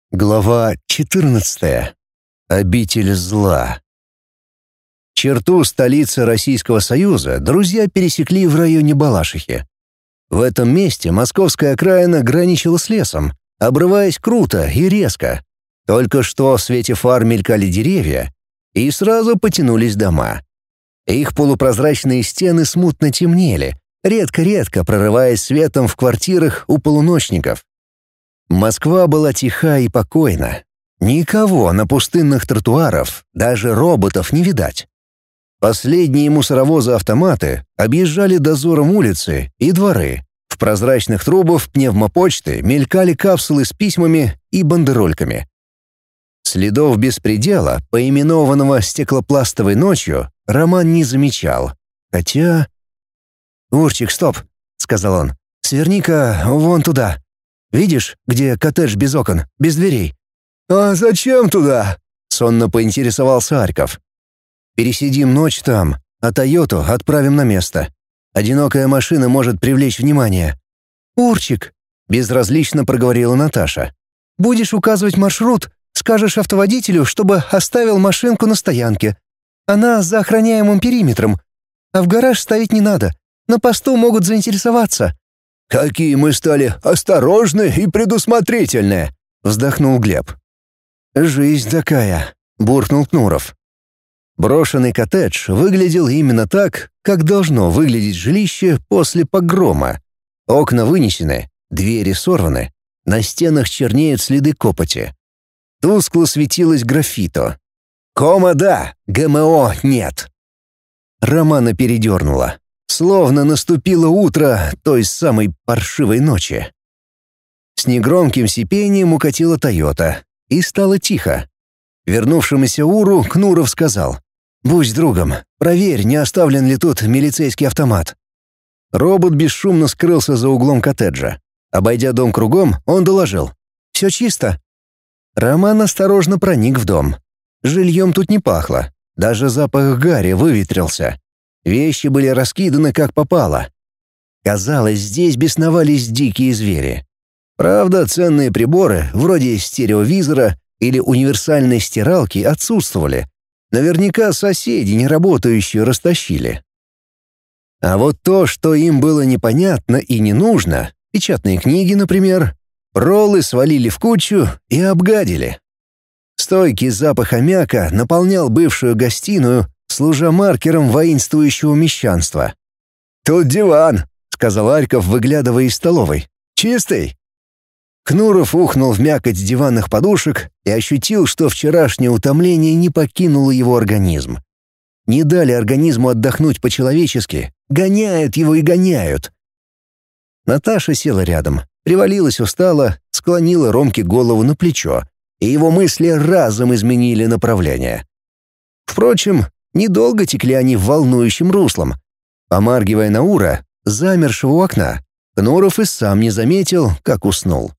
Глава 14. Обитель зла. Черту столицы Российского Союза друзья пересекли в районе Балашихи. В этом месте московская окраина граничила с лесом, обрываясь круто и резко. Только что в свете фар мелькали деревья, и сразу потянулись дома. Их полупрозрачные стены смутно темнели, редко-редко прорываясь светом в квартирах у полуночников. Москва была тиха и покойна. Никого на пустынных тротуарах, даже роботов не видать. Последние мусоровозы-автоматы объезжали дозором улицы и дворы. В прозрачных трубах пневмопочты мелькали капсулы с письмами и бандерольками. Следов беспредела, поименованного стеклопластовой ночью, Роман не замечал. Хотя... «Урчик, стоп!» — сказал он. «Сверни-ка вон туда. Видишь, где коттедж без окон, без дверей?» «А зачем туда?» — сонно поинтересовался Арьков. «Пересидим ночь там, а Тойоту отправим на место. Одинокая машина может привлечь внимание». «Урчик», — безразлично проговорила Наташа. «Будешь указывать маршрут, скажешь автоводителю, чтобы оставил машинку на стоянке. Она за охраняемым периметром. А в гараж ставить не надо. На посту могут заинтересоваться». «Какие мы стали осторожные и предусмотрительные!» — вздохнул Глеб. «Жизнь такая», — буркнул Кнуров. Брошенный коттедж выглядел именно так, как должно выглядеть жилище после погрома. Окна вынесены, двери сорваны, на стенах чернеют следы копоти. Тускло светилось граффито. «Кома да, ГМО нет». Романа передернуло. Словно наступило утро той самой паршивой ночи. С негромким сипением укатила «Тойота», и стало тихо. Вернувшемуся Уру Кнуров сказал: «Будь другом, проверь, не оставлен ли тут милицейский автомат». Робот бесшумно скрылся за углом коттеджа. Обойдя дом кругом, он доложил: «Все чисто». Роман осторожно проник в дом. Жильем тут не пахло, даже запах гари выветрился. Вещи были раскиданы как попало. Казалось, здесь бесновались дикие звери. Правда, ценные приборы, вроде стереовизора или универсальной стиралки, отсутствовали. Наверняка соседи, не работающие, растащили. А вот то, что им было непонятно и не нужно, печатные книги, например, роллы свалили в кучу и обгадили. Стойкий запах аммиака наполнял бывшую гостиную, служа маркером воинствующего мещанства. «Тут диван», — сказал Арьков, выглядывая из столовой. «Чистый?» Кнуров ухнул в мякоть диванных подушек и ощутил, что вчерашнее утомление не покинуло его организм. Не дали организму отдохнуть по-человечески, гоняют его и гоняют. Наташа села рядом, привалилась устало, склонила Ромке голову на плечо, и его мысли разом изменили направление. Впрочем, недолго текли они волнующим руслом. Помаргивая на Ура, замершего у окна, Кнуров и сам не заметил, как уснул.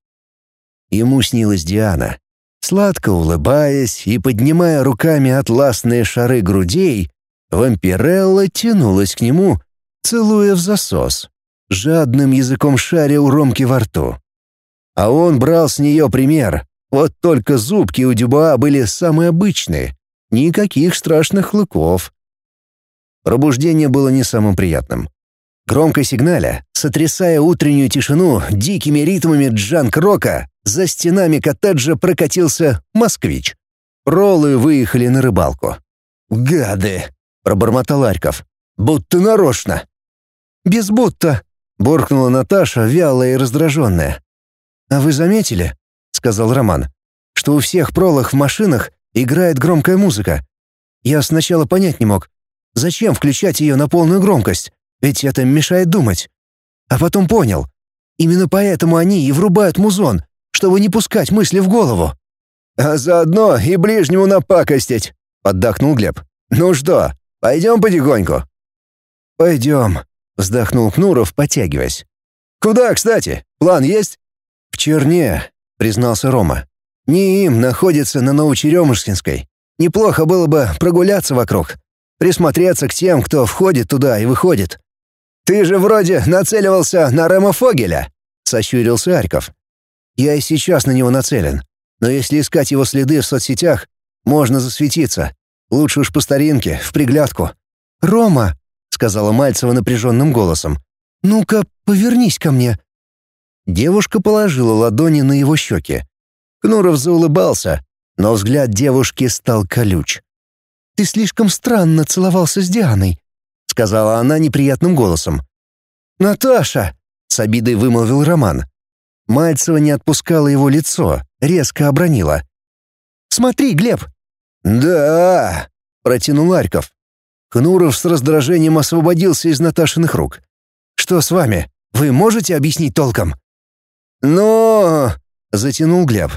Ему снилась Диана. Сладко улыбаясь и поднимая руками атласные шары грудей, вампирелла тянулась к нему, целуя в засос, жадным языком шаря у Ромки во рту. А он брал с нее пример, вот только зубки у Дюбуа были самые обычные. Никаких страшных клыков. Пробуждение было не самым приятным. Громко сигналя, сотрясая утреннюю тишину дикими ритмами джанк-рока, за стенами коттеджа прокатился москвич. Роллы выехали на рыбалку. «Гады!» — пробормотал Арьков. «Будто нарочно!» «Без будто!» — буркнула Наташа, вялая и раздраженная. «А вы заметили, — сказал Роман, — что у всех пролах в машинах играет громкая музыка? Я сначала понять не мог, зачем включать ее на полную громкость, ведь это мешает думать. А потом понял, именно поэтому они и врубают музон, чтобы не пускать мысли в голову». «А заодно и ближнему напакостить», — поддакнул Глеб. «Ну что, пойдем потихоньку?» «Пойдем», — вздохнул Кнуров, потягиваясь. «Куда, кстати? План есть?» «В Черне», — признался Рома. НИИМ находится на Новочеремушкинской. Неплохо было бы прогуляться вокруг, присмотреться к тем, кто входит туда и выходит». «Ты же вроде нацеливался на Рема Фогеля», — сощурился Арьков. «Я и сейчас на него нацелен. Но если искать его следы в соцсетях, можно засветиться. Лучше уж по старинке, в приглядку». «Рома», — сказала Мальцева напряженным голосом, — «ну-ка, повернись ко мне». Девушка положила ладони на его щеки. Кнуров заулыбался, но взгляд девушки стал колюч. «Ты слишком странно целовался с Дианой», — сказала она неприятным голосом. «Наташа!» — с обидой вымолвил Роман. Мальцева не отпускала его лицо, резко обронила. «Смотри, Глеб!» «Да!» — протянул Арьков. Кнуров с раздражением освободился из Наташиных рук. «Что с вами? Вы можете объяснить толком?» «Но...» — затянул Глеб.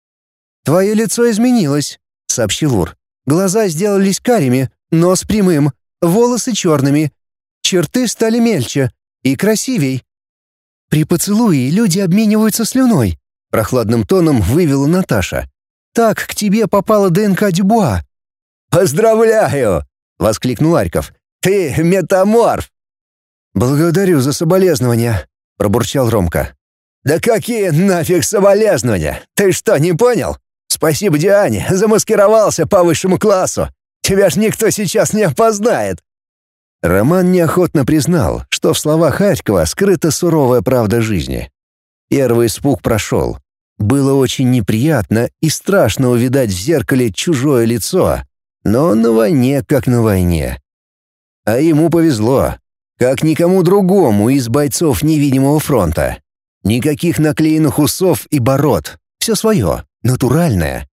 «Твое лицо изменилось», — сообщил Ур. «Глаза сделались карими, нос прямым, волосы черными. Черты стали мельче и красивей. При поцелуе люди обмениваются слюной», — прохладным тоном вывела Наташа. «Так к тебе попала ДНК Дюбуа». «Поздравляю!» — воскликнул Арьков. «Ты метаморф!» «Благодарю за соболезнования», — пробурчал Ромка. «Да какие нафиг соболезнования? Ты что, не понял? Спасибо Диане, замаскировался по высшему классу. Тебя ж никто сейчас не опознает». Роман неохотно признал, что в словах Арькова скрыта суровая правда жизни. Первый испуг прошел. Было очень неприятно и страшно увидать в зеркале чужое лицо, но на войне как на войне. А ему повезло, как никому другому из бойцов невидимого фронта. Никаких наклеенных усов и бород. Все свое, натуральное.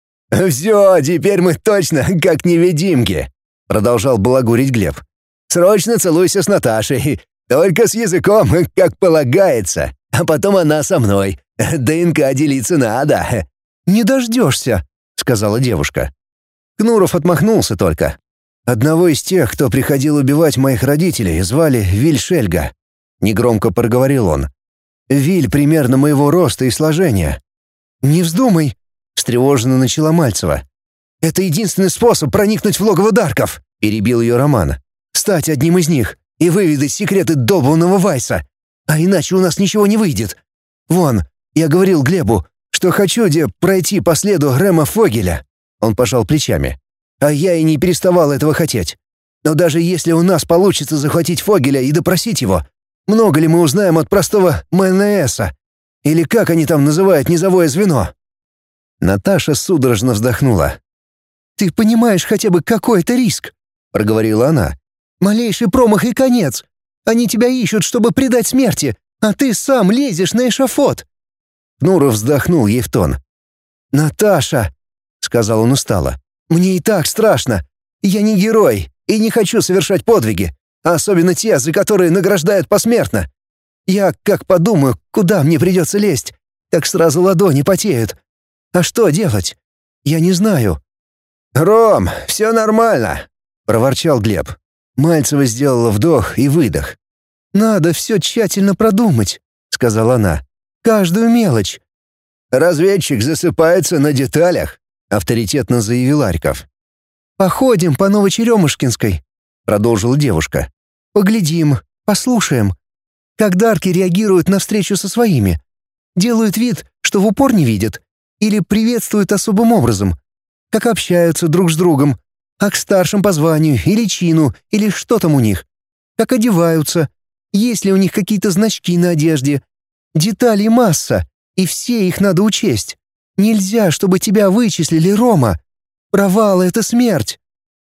«Все, теперь мы точно как невидимки», — продолжал балагурить Глеб. «Срочно целуйся с Наташей, только с языком, как полагается, а потом она со мной. ДНК делиться надо». «Не дождешься», — сказала девушка. Кнуров отмахнулся только. «Одного из тех, кто приходил убивать моих родителей, звали Виль Шельга», — негромко проговорил он. «Виль примерно моего роста и сложения». «Не вздумай», — встревоженно начала Мальцева. «Это единственный способ проникнуть в логово Дарков», — перебил ее Роман. «Стать одним из них и выведать секреты долбанного Вайса. А иначе у нас ничего не выйдет. Вон, я говорил Глебу, что хочу пройти по следу Грэма Фогеля». Он пожал плечами. «А я и не переставал этого хотеть. Но даже если у нас получится захватить Фогеля и допросить его, много ли мы узнаем от простого МНСа? Или как они там называют низовое звено?» Наташа судорожно вздохнула. «Ты понимаешь хотя бы какой-то риск?» — проговорила она. «Малейший промах и конец. Они тебя ищут, чтобы предать смерти, а ты сам лезешь на эшафот». Кнуров вздохнул ей в тон. «Наташа», — сказал он устало, — «мне и так страшно. Я не герой и не хочу совершать подвиги, особенно те, за которые награждают посмертно. Я, как подумаю, куда мне придется лезть, так сразу ладони потеют. А что делать? Я не знаю». «Ром, все нормально», — проворчал Глеб. Мальцева сделала вдох и выдох. «Надо все тщательно продумать», — сказала она. «Каждую мелочь». «Разведчик засыпается на деталях», — авторитетно заявил Арьков. «Походим по Новочеремушкинской», — продолжила девушка. «Поглядим, послушаем. Как дарки реагируют на встречу со своими. Делают вид, что в упор не видят. Или приветствуют особым образом. Как общаются друг с другом. А к старшим по званию или чину, или что там у них. Как одеваются. Есть ли у них какие-то значки на одежде. Деталей масса, и все их надо учесть. Нельзя, чтобы тебя вычислили, Рома. Провал — это смерть».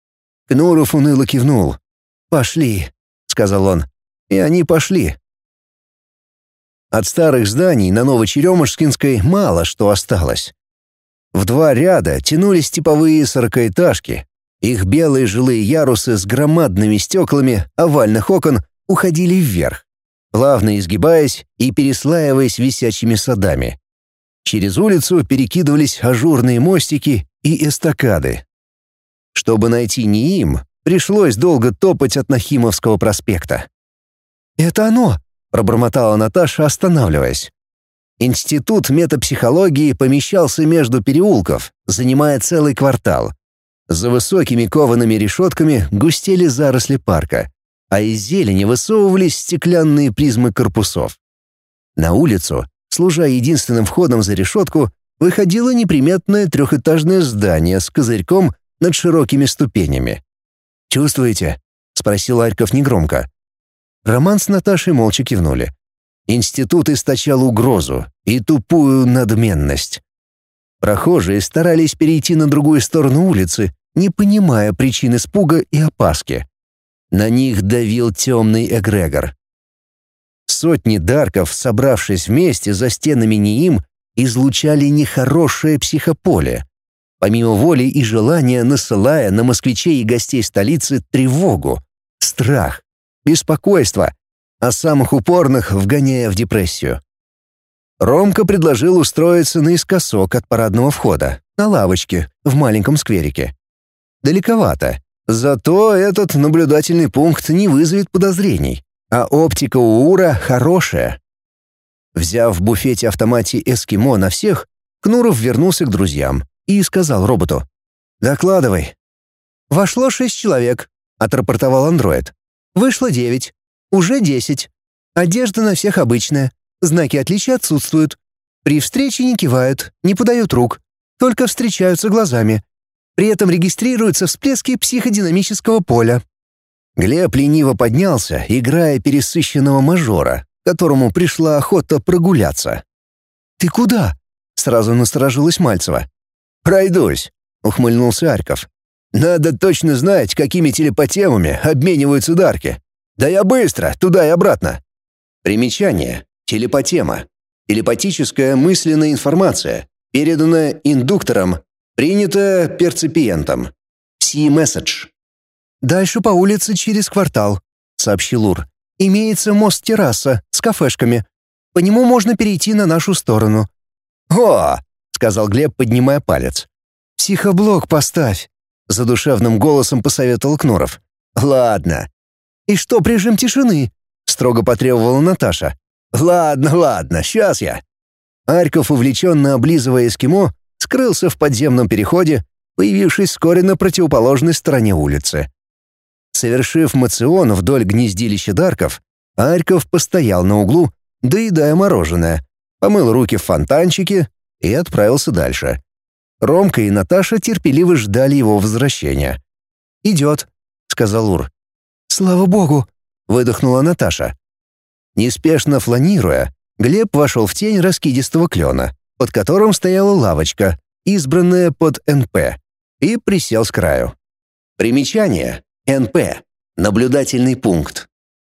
Кнуров уныло кивнул. «Пошли», — сказал он. И они пошли. От старых зданий на Новочеремушкинской мало что осталось. В два ряда тянулись типовые сорокаэтажки. Их белые жилые ярусы с громадными стеклами овальных окон уходили вверх, плавно изгибаясь и переслаиваясь висячими садами. Через улицу перекидывались ажурные мостики и эстакады. Чтобы найти НИИМ, пришлось долго топать от Нахимовского проспекта. «Это оно!» — пробормотала Наташа, останавливаясь. Институт метапсихологии помещался между переулков, занимая целый квартал. За высокими коваными решетками густели заросли парка, а из зелени высовывались стеклянные призмы корпусов. На улицу, служа единственным входом за решетку, выходило неприметное трехэтажное здание с козырьком над широкими ступенями. «Чувствуете?» — спросил Арьков негромко. Роман с Наташей молча кивнули. Институт источал угрозу и тупую надменность. Прохожие старались перейти на другую сторону улицы, не понимая причин испуга и опаски. На них давил темный эгрегор. Сотни дарков, собравшись вместе за стенами НИИМ, излучали нехорошее психополе, помимо воли и желания насылая на москвичей и гостей столицы тревогу, страх, беспокойство, а самых упорных вгоняя в депрессию. Ромка предложил устроиться наискосок от парадного входа, на лавочке, в маленьком скверике. Далековато, зато этот наблюдательный пункт не вызовет подозрений, а оптика у Ура хорошая. Взяв в буфете-автомате «Эскимо» на всех, Кнуров вернулся к друзьям и сказал роботу: «Докладывай». «Вошло 6 человек», — отрапортовал андроид. «Вышло 9. Уже 10. Одежда на всех обычная. Знаки отличия отсутствуют. При встрече не кивают, не подают рук, только встречаются глазами. При этом регистрируются всплески психодинамического поля». Глеб лениво поднялся, играя пересыщенного мажора, которому пришла охота прогуляться. «Ты куда?» — сразу насторожилась Мальцева. «Пройдусь», — ухмыльнулся Арьков. «Надо точно знать, какими телепатемами обмениваются дарки. Да я быстро, туда и обратно». Примечание. Телепатема. Телепатическая мысленная информация, переданная индуктором, принятая перципиентом. Пси-месседж. «Дальше по улице через квартал», — сообщил Ур. «Имеется мост-терраса с кафешками. По нему можно перейти на нашу сторону». «О!» — сказал Глеб, поднимая палец. «Психоблок поставь», — задушевным голосом посоветовал Кнуров. «Ладно». «И что, режим тишины?» — строго потребовала Наташа. «Ладно, сейчас я». Арьков, увлеченно облизывая эскимо, скрылся в подземном переходе, появившись вскоре на противоположной стороне улицы. Совершив моцион вдоль гнездилища дарков, Арьков постоял на углу, доедая мороженое, помыл руки в фонтанчике и отправился дальше. Ромка и Наташа терпеливо ждали его возвращения. «Идет», — сказал Ур. «Слава богу», — выдохнула Наташа. Неспешно фланируя, Глеб вошел в тень раскидистого клена, под которым стояла лавочка, избранная под НП, и присел с краю. Примечание. НП. Наблюдательный пункт.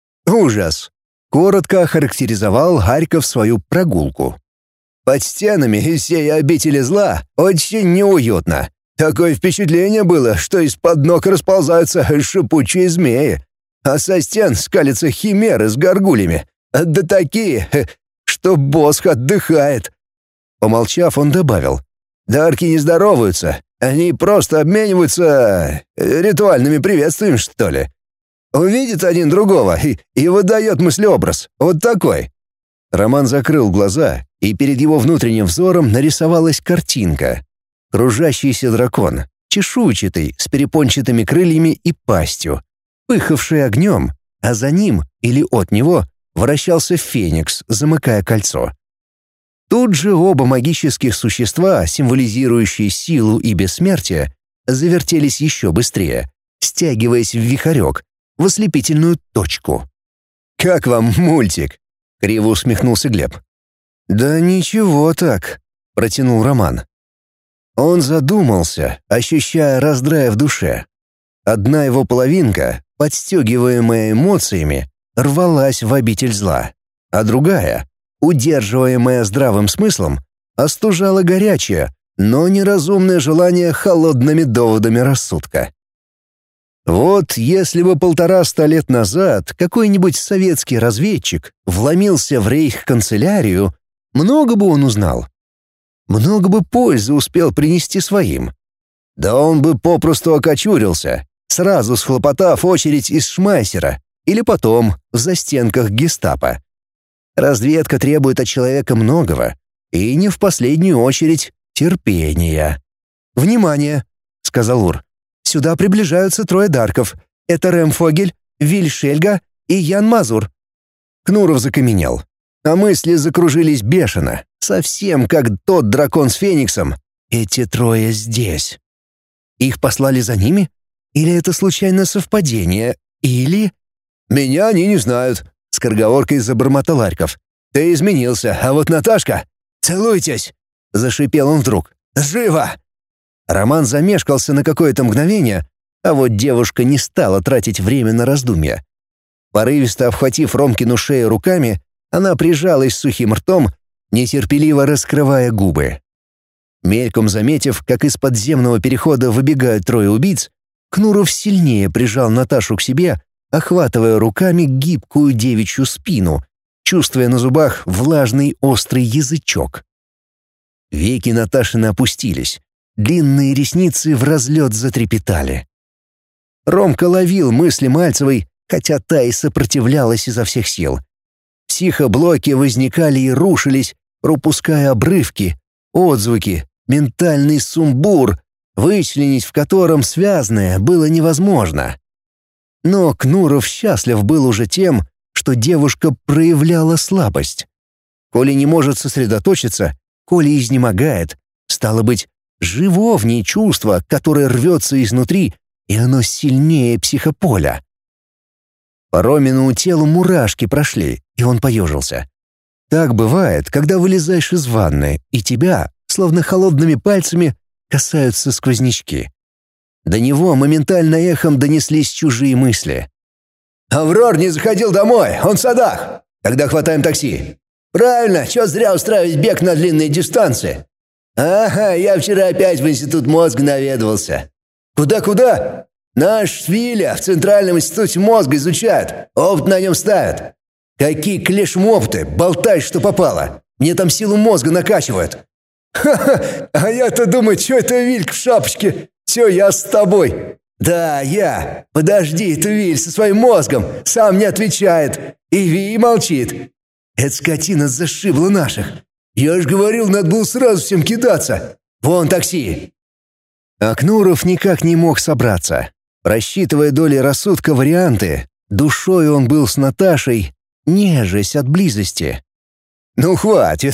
«Ужас!» — коротко охарактеризовал Харьков свою прогулку. «Под стенами сей обители зла очень неуютно. Такое впечатление было, что из-под ног расползаются шипучие змеи, а со стен скалятся химеры с горгулями, да такие, что Босх отдыхает». Помолчав, он добавил: «Дарки не здороваются, они просто обмениваются ритуальными приветствиями, что ли. Увидит один другого и выдает мыслеобраз, вот такой». Роман закрыл глаза, и перед его внутренним взором нарисовалась картинка. Кружащийся дракон, чешуйчатый, с перепончатыми крыльями и пастью, пыхавший огнем, а за ним или от него вращался феникс, замыкая кольцо. Тут же оба магических существа, символизирующие силу и бессмертие, завертелись еще быстрее, стягиваясь в вихорек, в ослепительную точку. «Как вам мультик?» — криво усмехнулся Глеб. «Да ничего так», — протянул Роман. Он задумался, ощущая раздрай в душе. Одна его половинка, подстегиваемая эмоциями, рвалась в обитель зла, а другая, удерживаемая здравым смыслом, остужала горячее, но неразумное желание холодными доводами рассудка. Вот если бы 150 лет назад какой-нибудь советский разведчик вломился в рейх-канцелярию, много бы он узнал. Много бы пользы успел принести своим. Да он бы попросту окочурился, сразу схлопотав очередь из шмайсера или потом в застенках гестапо. Разведка требует от человека многого, и не в последнюю очередь терпения. «Внимание!» — сказал Ур. «Сюда приближаются 3 дарков. Это Рэм Фогель, Виль Шельга и Ян Мазур». Кнуров закаменел, а мысли закружились бешено. Совсем как тот дракон с Фениксом. Эти трое здесь. Их послали за ними? Или это случайное совпадение? Или... «Меня они не знают», — скороговоркой забормотал Арьков. «Ты изменился, а вот Наташка...» «Целуйтесь!» — зашипел он вдруг. «Живо!» Роман замешкался на какое-то мгновение, а вот девушка не стала тратить время на раздумья. Порывисто обхватив Ромкину шею руками, она прижалась сухим ртом, нетерпеливо раскрывая губы. Мельком заметив, как из подземного перехода выбегают трое убийц, Кнуров сильнее прижал Наташу к себе, охватывая руками гибкую девичью спину, чувствуя на зубах влажный острый язычок. Веки Наташины опустились, длинные ресницы в разлет затрепетали. Ромка ловил мысли Мальцевой, хотя та и сопротивлялась изо всех сил. Психоблоки возникали и рушились, пропуская обрывки, отзвуки, ментальный сумбур, вычленить в котором связанное было невозможно. Но Кнуров счастлив был уже тем, что девушка проявляла слабость. Коли не может сосредоточиться, коли изнемогает, стало быть, живо в ней чувство, которое рвется изнутри, и оно сильнее психополя. По Роминому телу мурашки прошли, и он поежился. Так бывает, когда вылезаешь из ванны, и тебя, словно холодными пальцами, касаются сквознячки. До него моментально эхом донеслись чужие мысли. «Аврор не заходил домой, он в садах. Тогда хватаем такси». «Правильно, чё зря устраивать бег на длинные дистанции?» «Ага, я вчера опять в институт мозга наведывался». «Куда-куда?» «Наш с Виля в Центральном институте мозга изучают, опыт на нем ставят». «Какие клешмопты, болтай, что попало. Мне там силу мозга накачивают». «Ха-ха, а я-то думаю, что это Вилька в шапочке? Все, я с тобой». «Да, я. Подожди, ты, Виль, со своим мозгом. Сам не отвечает. И Ви молчит. Эта скотина зашибла наших. Я ж говорил, надо было сразу всем кидаться. Вон такси». А Кнуров никак не мог собраться. Просчитывая доли рассудка варианты, душой он был с Наташей, нежесть от близости. «Ну хватит,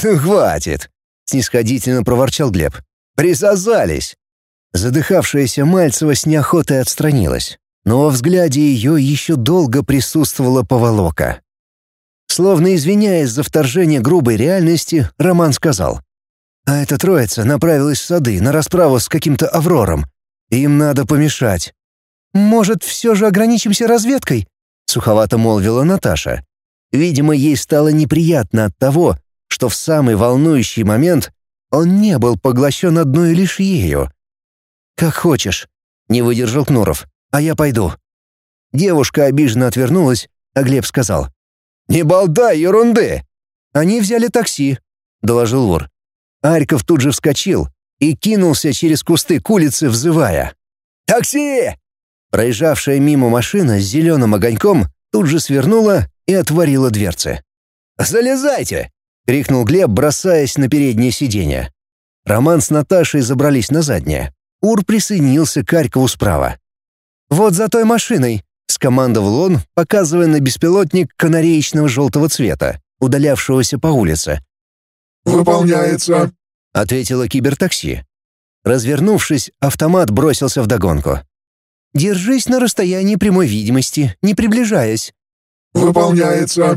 — снисходительно проворчал Глеб. «Присосались». Задыхавшаяся Мальцева с неохотой отстранилась, но во взгляде ее еще долго присутствовала поволока. Словно извиняясь за вторжение грубой реальности, Роман сказал: «А эта троица направилась в сады на расправу с каким-то Аврором. Им надо помешать». «Может, все же ограничимся разведкой?» — суховато молвила Наташа. Видимо, ей стало неприятно от того, что в самый волнующий момент он не был поглощен одной лишь ею. «Как хочешь», — не выдержал Кнуров, — «а я пойду». Девушка обиженно отвернулась, а Глеб сказал: «Не болтай ерунды!» «Они взяли такси», — доложил вор. Арьков тут же вскочил и кинулся через кусты к улице, взывая: «Такси!» Проезжавшая мимо машина с зеленым огоньком тут же свернула и отворила дверцы. «Залезайте!» — крикнул Глеб, бросаясь на переднее сиденье. Роман с Наташей забрались на заднее. Ур присоединился к Арькову справа. «Вот за той машиной», — скомандовал он, показывая на беспилотник канареечного желтого цвета, удалявшегося по улице. «Выполняется», — ответило кибертакси. Развернувшись, автомат бросился вдогонку. «Держись на расстоянии прямой видимости, не приближаясь». «Выполняется».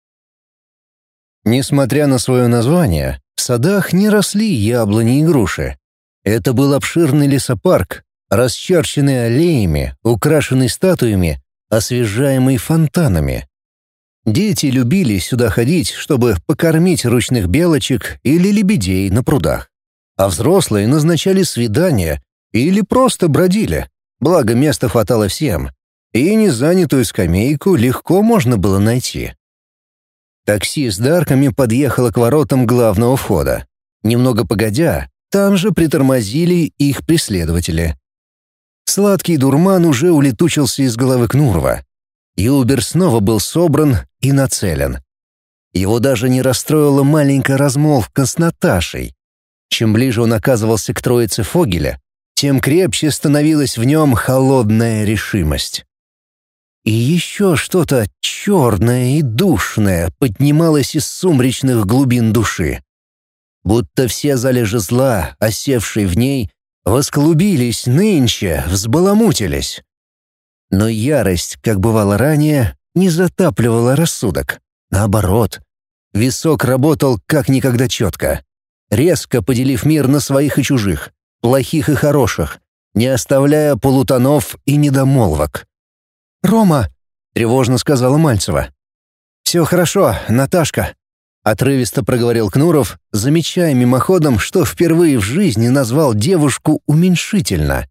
Несмотря на свое название, в садах не росли яблони и груши. Это был обширный лесопарк, расчерченный аллеями, украшенный статуями, освежаемый фонтанами. Дети любили сюда ходить, чтобы покормить ручных белочек или лебедей на прудах. А взрослые назначали свидания или просто бродили, благо места хватало всем, и незанятую скамейку легко можно было найти. Такси с дарками подъехало к воротам главного входа. Немного погодя, там же притормозили их преследователи. Сладкий дурман уже улетучился из головы Кнурова. Юбер снова был собран и нацелен. Его даже не расстроила маленькая размолвка с Наташей. Чем ближе он оказывался к троице Фогеля, тем крепче становилась в нем холодная решимость. И еще что-то черное и душное поднималось из сумречных глубин души. будто все залежи зла, осевшие в ней, восклубились нынче, взбаламутились. Но ярость, как бывало ранее, не затапливала рассудок. Наоборот, висок работал как никогда четко, резко поделив мир на своих и чужих, плохих и хороших, не оставляя полутонов и недомолвок. «Рома!» — тревожно сказала Мальцева. «Все хорошо, Наташка», — отрывисто проговорил Кнуров, замечая мимоходом, что впервые в жизни назвал девушку уменьшительно.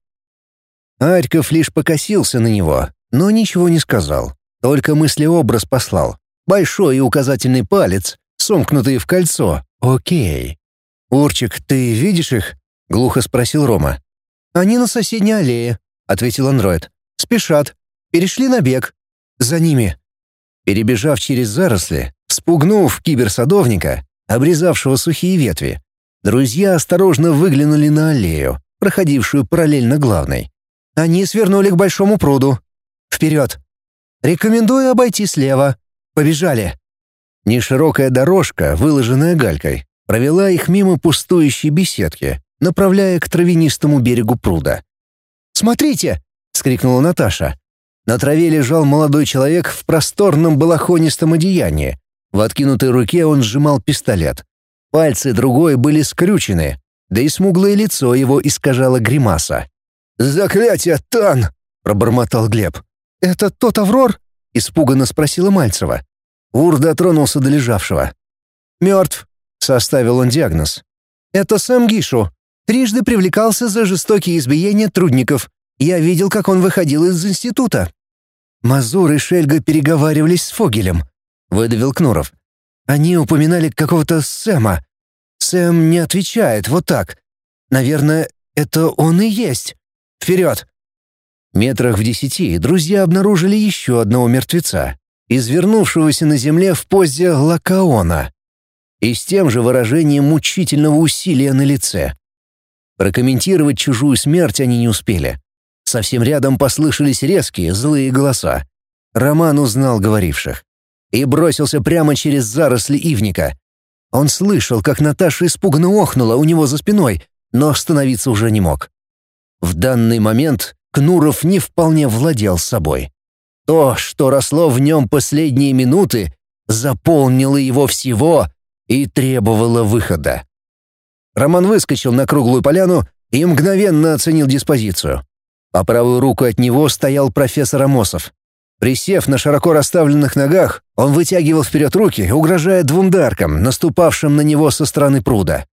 Арьков лишь покосился на него, но ничего не сказал, только мыслеобраз послал. Большой и указательный палец, сомкнутые в кольцо. Окей. «Урчик, ты видишь их?» — глухо спросил Рома. «Они на соседней аллее», — ответил андроид. «Спешат. Перешли на бег. За ними». Перебежав через заросли, спугнув киберсадовника, обрезавшего сухие ветви, друзья осторожно выглянули на аллею, проходившую параллельно главной. Они свернули к большому пруду. «Вперед! Рекомендую обойти слева. Побежали!» Неширокая дорожка, выложенная галькой, провела их мимо пустующей беседки, направляя к травянистому берегу пруда. «Смотрите!» — вскрикнула Наташа. На траве лежал молодой человек в просторном балахонистом одеянии. В откинутой руке он сжимал пистолет. Пальцы другой были скрючены, да и смуглое лицо его искажало гримаса. «Заклятие, Тан!» — пробормотал Глеб. «Это тот Аврор?» — испуганно спросила Мальцева. Ур дотронулся до лежавшего. «Мертв», — составил он диагноз. «Это Сэм Гишу. Трижды привлекался за жестокие избиения трудников. Я видел, как он выходил из института». «Мазур и Шельга переговаривались с Фогелем», — выдавил Кнуров. «Они упоминали какого-то Сэма. Сэм не отвечает, вот так. Наверное, это он и есть. Вперед!» Метрах в 10 друзья обнаружили еще одного мертвеца, извернувшегося на земле в позе лакаона, и с тем же выражением мучительного усилия на лице. Прокомментировать чужую смерть они не успели. Совсем рядом послышались резкие, злые голоса. Роман узнал говоривших и бросился прямо через заросли ивника. Он слышал, как Наташа испуганно охнула у него за спиной, но остановиться уже не мог. В данный момент Кнуров не вполне владел собой. То, что росло в нем последние минуты, заполнило его всего и требовало выхода. Роман выскочил на круглую поляну и мгновенно оценил диспозицию. По правую руку от него стоял профессор Амосов. Присев на широко расставленных ногах, он вытягивал вперед руки, угрожая двум даркам, наступавшим на него со стороны пруда.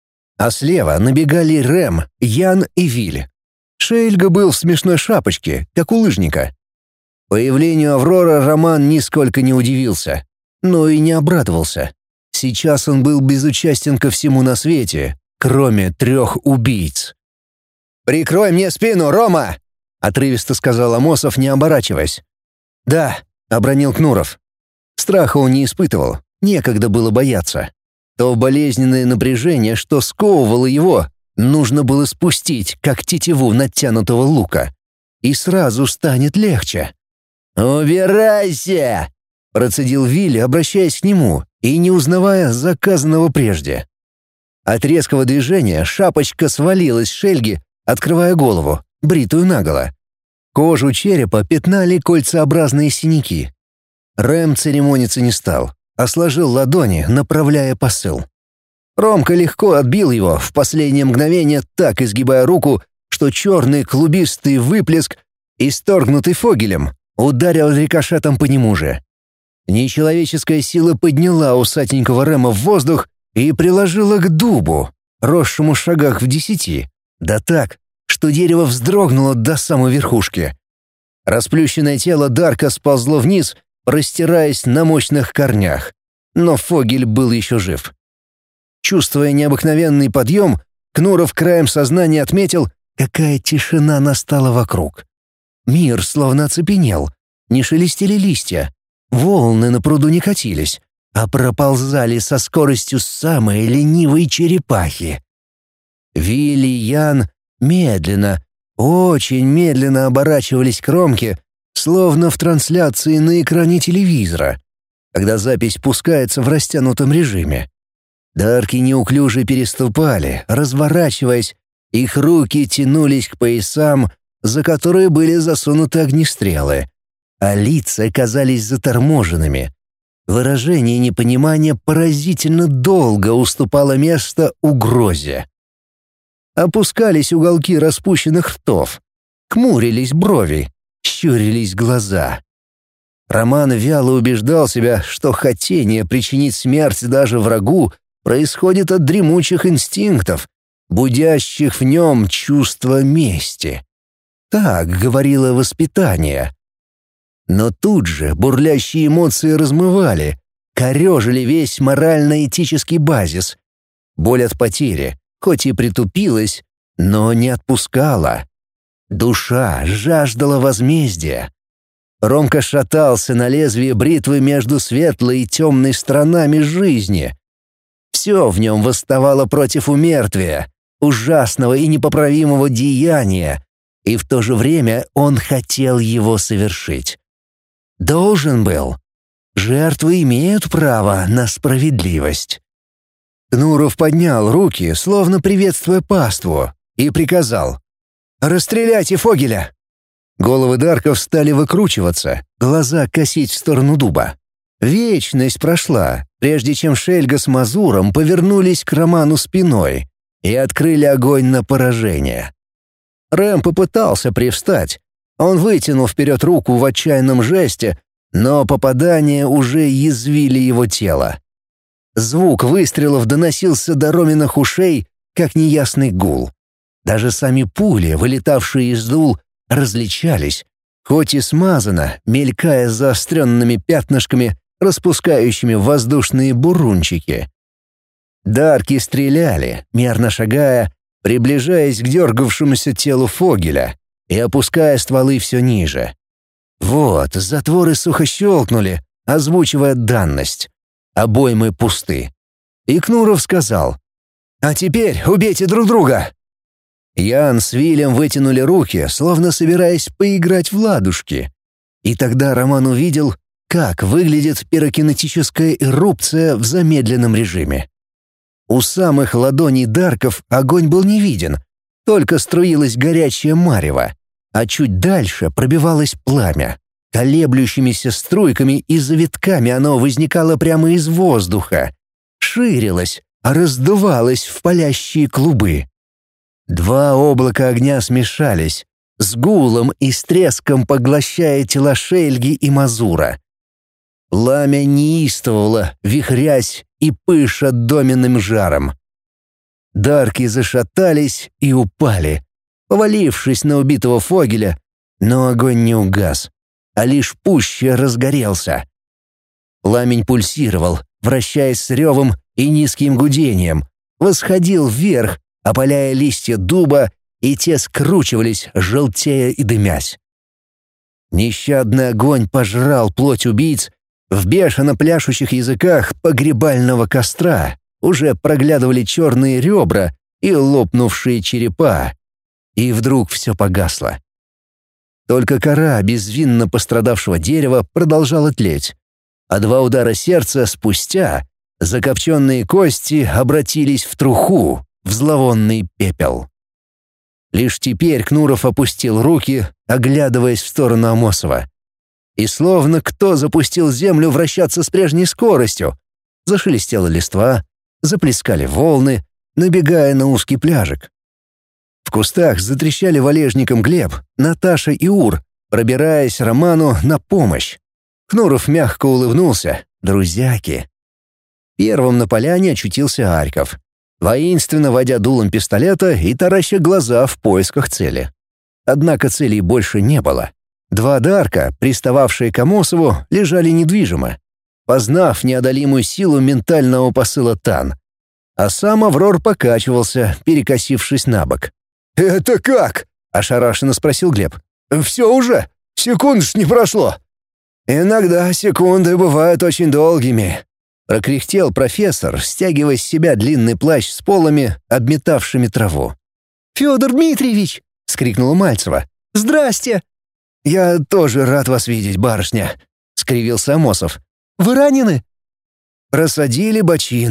А слева набегали Рэм, Ян и Виль. Шельга был в смешной шапочке, как у лыжника. Появлению Аврора Роман нисколько не удивился, но и не обрадовался. Сейчас он был безучастен ко всему на свете, кроме 3 убийц. «Прикрой мне спину, Рома!» — отрывисто сказал Амосов, не оборачиваясь. «Да», — обронил Кнуров. Страха он не испытывал, некогда было бояться. То болезненное напряжение, что сковывало его, нужно было спустить, как тетиву натянутого лука. И сразу станет легче. «Убирайся!» — процедил Вилли, обращаясь к нему и не узнавая заказанного прежде. От резкого движения шапочка свалилась с Шельги, открывая голову, бритую наголо. Кожу черепа пятнали кольцеобразные синяки. Рэм церемониться не стал, а сложил ладони, направляя посыл. Ромка легко отбил его, в последнее мгновение так изгибая руку, что черный клубистый выплеск, исторгнутый Фогелем, ударил рикошетом по нему же. Нечеловеческая сила подняла усатенького Рэма в воздух и приложила к дубу, росшему в шагах в 10, да так, что дерево вздрогнуло до самой верхушки. Расплющенное тело Дарка сползло вниз, простираясь на мощных корнях, но Фогель был еще жив. Чувствуя необыкновенный подъем, Кнуров краем сознания отметил, какая тишина настала вокруг. Мир словно оцепенел, не шелестели листья, волны на пруду не катились, а проползали со скоростью самой ленивой черепахи. Вилли и Ян медленно, очень медленно оборачивались к Ромке, словно в трансляции на экране телевизора, когда запись пускается в растянутом режиме. Дарки неуклюже переступали, разворачиваясь, их руки тянулись к поясам, за которые были засунуты огнестрелы, а лица казались заторможенными. Выражение непонимания поразительно долго уступало место угрозе. Опускались уголки распущенных ртов, хмурились брови, щурились глаза. Роман вяло убеждал себя, что хотение причинить смерть даже врагу происходит от дремучих инстинктов, будящих в нем чувство мести. Так говорило воспитание. Но тут же бурлящие эмоции размывали, корежили весь морально-этический базис. Боль от потери, хоть и притупилась, но не отпускала. Душа жаждала возмездия. Ромка шатался на лезвии бритвы между светлой и темной сторонами жизни. Все в нем восставало против умертвия, ужасного и непоправимого деяния, и в то же время он хотел его совершить. Должен был. Жертвы имеют право на справедливость. Кнуров поднял руки, словно приветствуя паству, и приказал: «Расстреляйте Фогеля!» Головы дарков стали выкручиваться, глаза косить в сторону дуба. Вечность прошла, прежде чем Шельга с Мазуром повернулись к Роману спиной и открыли огонь на поражение. Рэм попытался привстать. Он вытянул вперед руку в отчаянном жесте, но попадания уже язвили его тело. Звук выстрелов доносился до Роминых ушей, как неясный гул. Даже сами пули, вылетавшие из дул, различались, хоть и смазано, мелькая заостренными пятнышками, распускающими воздушные бурунчики. Дарки стреляли, мерно шагая, приближаясь к дергавшемуся телу Фогеля и опуская стволы все ниже. Вот, затворы сухо щелкнули, озвучивая данность. Обоймы пусты. И Кнуров сказал: «А теперь убейте друг друга!» Ян с Вилем вытянули руки, словно собираясь поиграть в ладушки. И тогда Роман увидел, как выглядит пирокинетическая эрупция в замедленном режиме. У самых ладоней дарков огонь был не виден, только струилось горячее марево, а чуть дальше пробивалось пламя. Колеблющимися струйками и завитками оно возникало прямо из воздуха, ширилось, раздувалось в палящие клубы. Два облака огня смешались, с гулом и с треском поглощая тела Шельги и Мазура. Пламя неистовало, вихрясь и пыша доменным жаром. Дарки зашатались и упали, повалившись на убитого Фогеля, но огонь не угас, а лишь пуще разгорелся. Пламень пульсировал, вращаясь с ревом и низким гудением, восходил вверх, опаляя листья дуба, и те скручивались, желтея и дымясь. Нещадный огонь пожрал плоть убийц, в бешено пляшущих языках погребального костра уже проглядывали черные ребра и лопнувшие черепа, и вдруг все погасло. Только кора безвинно пострадавшего дерева продолжала тлеть, а два удара сердца спустя закопченные кости обратились в труху, в зловонный пепел. Лишь теперь Кнуров опустил руки, оглядываясь в сторону Амосова. И словно кто запустил землю вращаться с прежней скоростью. Зашелестела листва, заплескали волны, набегая на узкий пляжик. В кустах затрещали валежником Глеб, Наташа и Ур, пробираясь Роману на помощь. Кнуров мягко улыбнулся. Друзьяки. Первым на поляне очутился Арьков, воинственно водя дулом пистолета и тараща глаза в поисках цели. Однако целей больше не было. Два дарка, пристававшие к Амосову, лежали недвижимо, познав неодолимую силу ментального посыла Тан. А сам Аврор покачивался, перекосившись на бок. «Это как?» — ошарашенно спросил Глеб. «Все уже? Секунд ж не прошло». «Иногда секунды бывают очень долгими», — прокряхтел профессор, стягивая с себя длинный плащ с полами, обметавшими траву. «Федор Дмитриевич!» — скрикнула Мальцева. «Здрасте!» «Я тоже рад вас видеть, барышня», — скривился Амосов. «Вы ранены?» «Просадили бочину»,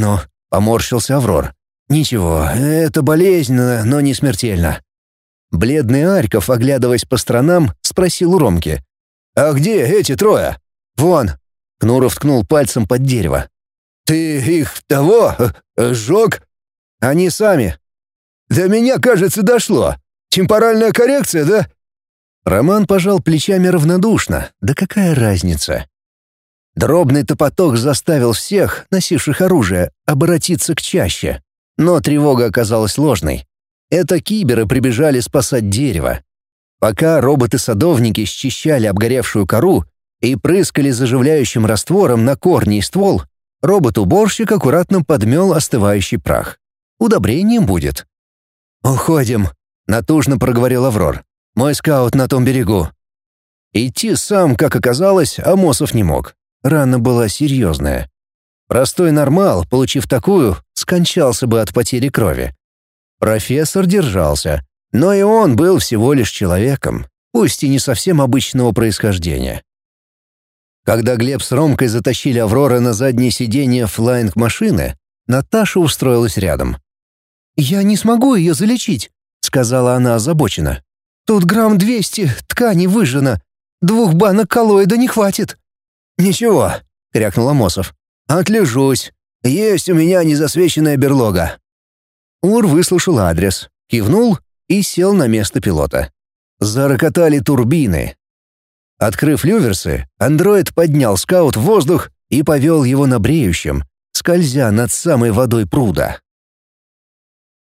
Поморщился Аврор. «Ничего, это болезненно, но не смертельно». Бледный Арьков, оглядываясь по сторонам, спросил у Ромки. «А где эти трое?» «Вон». Кнуров ткнул пальцем под дерево. «Ты их сжег?» «Они сами». «До меня, кажется, дошло. Темпоральная коррекция, да?» Роман пожал плечами равнодушно. Да какая разница? Дробный топоток заставил всех, носивших оружие, обратиться к чаще. Но тревога оказалась ложной. Это киберы прибежали спасать дерево. Пока роботы-садовники счищали обгоревшую кору и прыскали заживляющим раствором на корни и ствол, робот-уборщик аккуратно подмел остывающий прах. Удобрением будет. «Уходим», — натужно проговорил Аврор. «Мой скаут на том берегу». Идти сам, как оказалось, Амосов не мог. Рана была серьезная. Простой нормал, получив такую, скончался бы от потери крови. Профессор держался, но и он был всего лишь человеком, пусть и не совсем обычного происхождения. Когда Глеб с Ромкой затащили Аврора на заднее сиденье флайнг-машины, Наташа устроилась рядом. «Я не смогу ее залечить», — сказала она озабоченно. «Тут грамм 200 ткани выжжено. 2 банок коллоида не хватит». «Ничего», — крякнул Амосов. «Отлежусь. Есть у меня незасвеченная берлога». Ур выслушал адрес, кивнул и сел на место пилота. Зарокотали турбины. Открыв люверсы, андроид поднял скаут в воздух и повел его на бреющем, скользя над самой водой пруда.